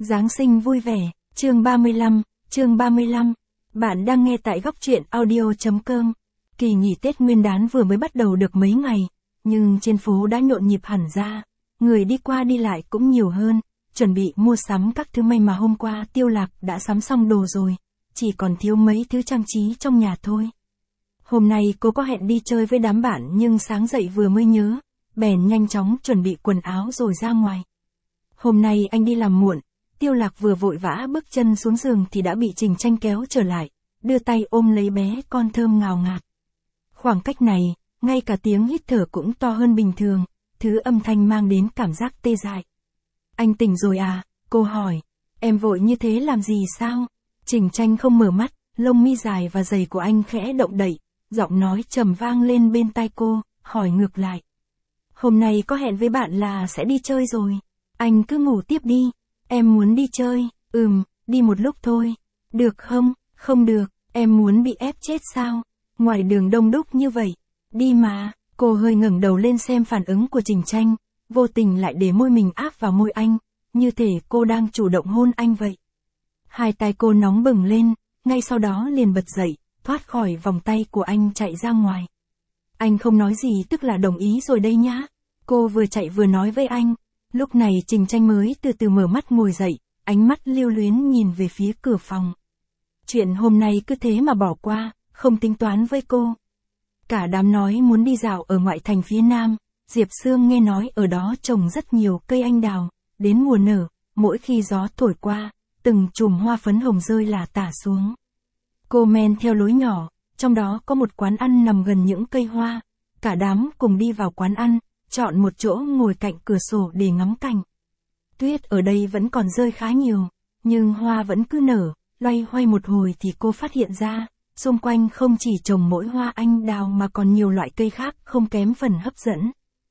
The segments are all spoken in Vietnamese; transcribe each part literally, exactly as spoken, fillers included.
Giáng sinh vui vẻ, chương ba mươi lăm, chương ba mươi lăm. Bạn đang nghe tại góc truyện audio.com. Kỳ nghỉ Tết Nguyên đán vừa mới bắt đầu được mấy ngày, nhưng trên phố đã nhộn nhịp hẳn ra. Người đi qua đi lại cũng nhiều hơn, chuẩn bị mua sắm các thứ may mà hôm qua Tiêu Lạc đã sắm xong đồ rồi, chỉ còn thiếu mấy thứ trang trí trong nhà thôi. Hôm nay cô có hẹn đi chơi với đám bạn nhưng sáng dậy vừa mới nhớ, bèn nhanh chóng chuẩn bị quần áo rồi ra ngoài. Hôm nay anh đi làm muộn, Tiêu Lạc vừa vội vã bước chân xuống giường thì đã bị Trình Tranh kéo trở lại, đưa tay ôm lấy bé con thơm ngào ngạt. Khoảng cách này, ngay cả tiếng hít thở cũng to hơn bình thường, thứ âm thanh mang đến cảm giác tê dại. Anh tỉnh rồi à? Cô hỏi. Em vội như thế làm gì sao? Trình Tranh không mở mắt, lông mi dài và dày của anh khẽ động đậy, giọng nói trầm vang lên bên tai cô, hỏi ngược lại. Hôm nay có hẹn với bạn là sẽ đi chơi rồi. Anh cứ ngủ tiếp đi. Em muốn đi chơi. Ừm, đi một lúc thôi. Được không? Không được, em muốn bị ép chết sao? Ngoài đường đông đúc như vậy. Đi mà. Cô hơi ngẩng đầu lên xem phản ứng của Trình Tranh, vô tình lại để môi mình áp vào môi anh, như thể cô đang chủ động hôn anh vậy. Hai tay cô nóng bừng lên, ngay sau đó liền bật dậy, thoát khỏi vòng tay của anh chạy ra ngoài. Anh không nói gì tức là đồng ý rồi đây nhá. Cô vừa chạy vừa nói với anh. Lúc này Trình Tranh mới từ từ mở mắt ngồi dậy, ánh mắt lưu luyến nhìn về phía cửa phòng. Chuyện hôm nay cứ thế mà bỏ qua, không tính toán với cô. Cả đám nói muốn đi dạo ở ngoại thành phía Nam, Diệp Sương nghe nói ở đó trồng rất nhiều cây anh đào, đến mùa nở, mỗi khi gió thổi qua, từng chùm hoa phấn hồng rơi lả tả xuống. Cô men theo lối nhỏ, trong đó có một quán ăn nằm gần những cây hoa, cả đám cùng đi vào quán ăn, chọn một chỗ ngồi cạnh cửa sổ để ngắm cảnh. Tuyết ở đây vẫn còn rơi khá nhiều, nhưng hoa vẫn cứ nở, loay hoay một hồi thì cô phát hiện ra, xung quanh không chỉ trồng mỗi hoa anh đào mà còn nhiều loại cây khác không kém phần hấp dẫn.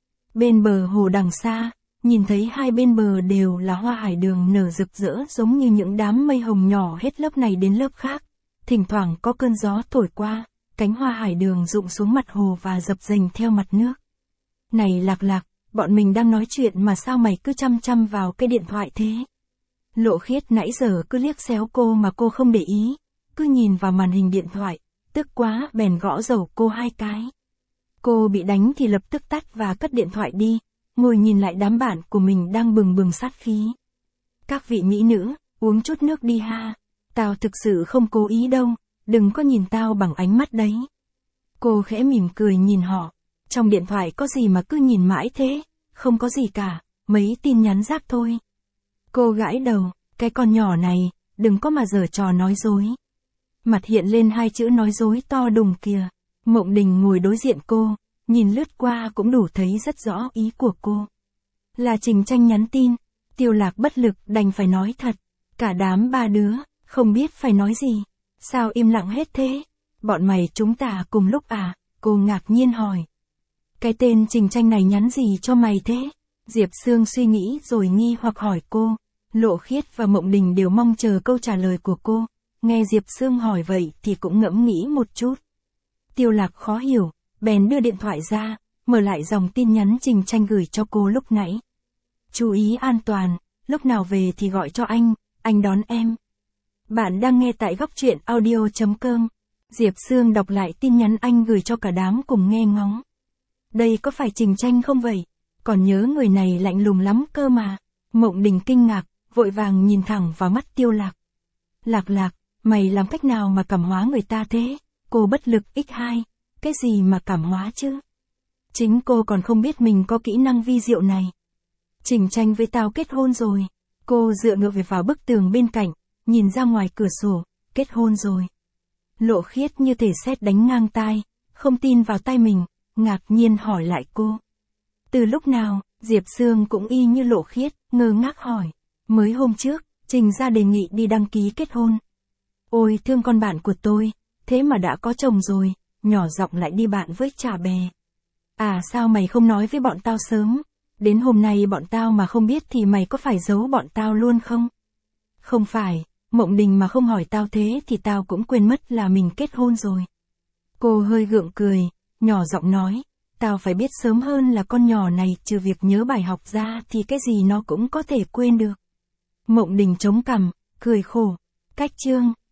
Bên bờ hồ đằng xa, nhìn thấy hai bên bờ đều là hoa hải đường nở rực rỡ giống như những đám mây hồng nhỏ hết lớp này đến lớp khác. Thỉnh thoảng có cơn gió thổi qua, cánh hoa hải đường rụng xuống mặt hồ và dập dềnh theo mặt nước. Này Lạc Lạc, bọn mình đang nói chuyện mà sao mày cứ chăm chăm vào cái điện thoại thế? Lộ Khiết nãy giờ cứ liếc xéo cô mà cô không để ý, cứ nhìn vào màn hình điện thoại, tức quá bèn gõ dầu cô hai cái. Cô bị đánh thì lập tức tắt và cất điện thoại đi, ngồi nhìn lại đám bạn của mình đang bừng bừng sát khí. Các vị mỹ nữ, uống chút nước đi ha, tao thực sự không cố ý đâu, đừng có nhìn tao bằng ánh mắt đấy. Cô khẽ mỉm cười nhìn họ. Trong điện thoại có gì mà cứ nhìn mãi thế? Không có gì cả, mấy tin nhắn rác thôi. Cô gãi đầu, cái con nhỏ này, đừng có mà giở trò nói dối. Mặt hiện lên hai chữ nói dối to đùng kìa. Mộng Đình ngồi đối diện cô, nhìn lướt qua cũng đủ thấy rất rõ ý của cô. Là Trình Tranh nhắn tin, Tiêu Lạc bất lực đành phải nói thật. Cả đám ba đứa, không biết phải nói gì. Sao im lặng hết thế? Bọn mày chúng ta cùng lúc à? Cô ngạc nhiên hỏi. Cái tên Trình Tranh này nhắn gì cho mày thế? Diệp Sương suy nghĩ rồi nghi hoặc hỏi cô. Lộ Khiết và Mộng Đình đều mong chờ câu trả lời của cô. Nghe Diệp Sương hỏi vậy thì cũng ngẫm nghĩ một chút. Tiêu Lạc khó hiểu, bèn đưa điện thoại ra, mở lại dòng tin nhắn Trình Tranh gửi cho cô lúc nãy. Chú ý an toàn, lúc nào về thì gọi cho anh, anh đón em. Bạn đang nghe tại góc truyện audio.com. Diệp Sương đọc lại tin nhắn anh gửi cho cả đám cùng nghe ngóng. Đây có phải Trình Tranh không vậy? Còn nhớ người này lạnh lùng lắm cơ mà. Mộng Đình kinh ngạc, vội vàng nhìn thẳng vào mắt Tiêu Lạc. Lạc Lạc, mày làm cách nào mà cảm hóa người ta thế? Cô bất lực nhân hai, cái gì mà cảm hóa chứ? Chính cô còn không biết mình có kỹ năng vi diệu này. Trình Tranh với tao kết hôn rồi. Cô dựa ngược về vào bức tường bên cạnh, nhìn ra ngoài cửa sổ, kết hôn rồi. Lộ Khiết như thể sét đánh ngang tai, không tin vào tai mình, ngạc nhiên hỏi lại cô. Từ lúc nào? Diệp Sương cũng y như Lộ Khiết, ngơ ngác hỏi. Mới hôm trước, Trình ra đề nghị đi đăng ký kết hôn. Ôi thương con bạn của tôi, thế mà đã có chồng rồi, nhỏ giọng lại đi bạn với chả bè. À sao mày không nói với bọn tao sớm? Đến hôm nay bọn tao mà không biết thì mày có phải giấu bọn tao luôn không? Không phải, Mộng Đình mà không hỏi tao thế thì tao cũng quên mất là mình kết hôn rồi. Cô hơi gượng cười, nhỏ giọng nói, tao phải biết sớm hơn là con nhỏ này trừ việc nhớ bài học ra thì cái gì nó cũng có thể quên được. Mộng Đình chống cằm, cười khổ. Cách chương.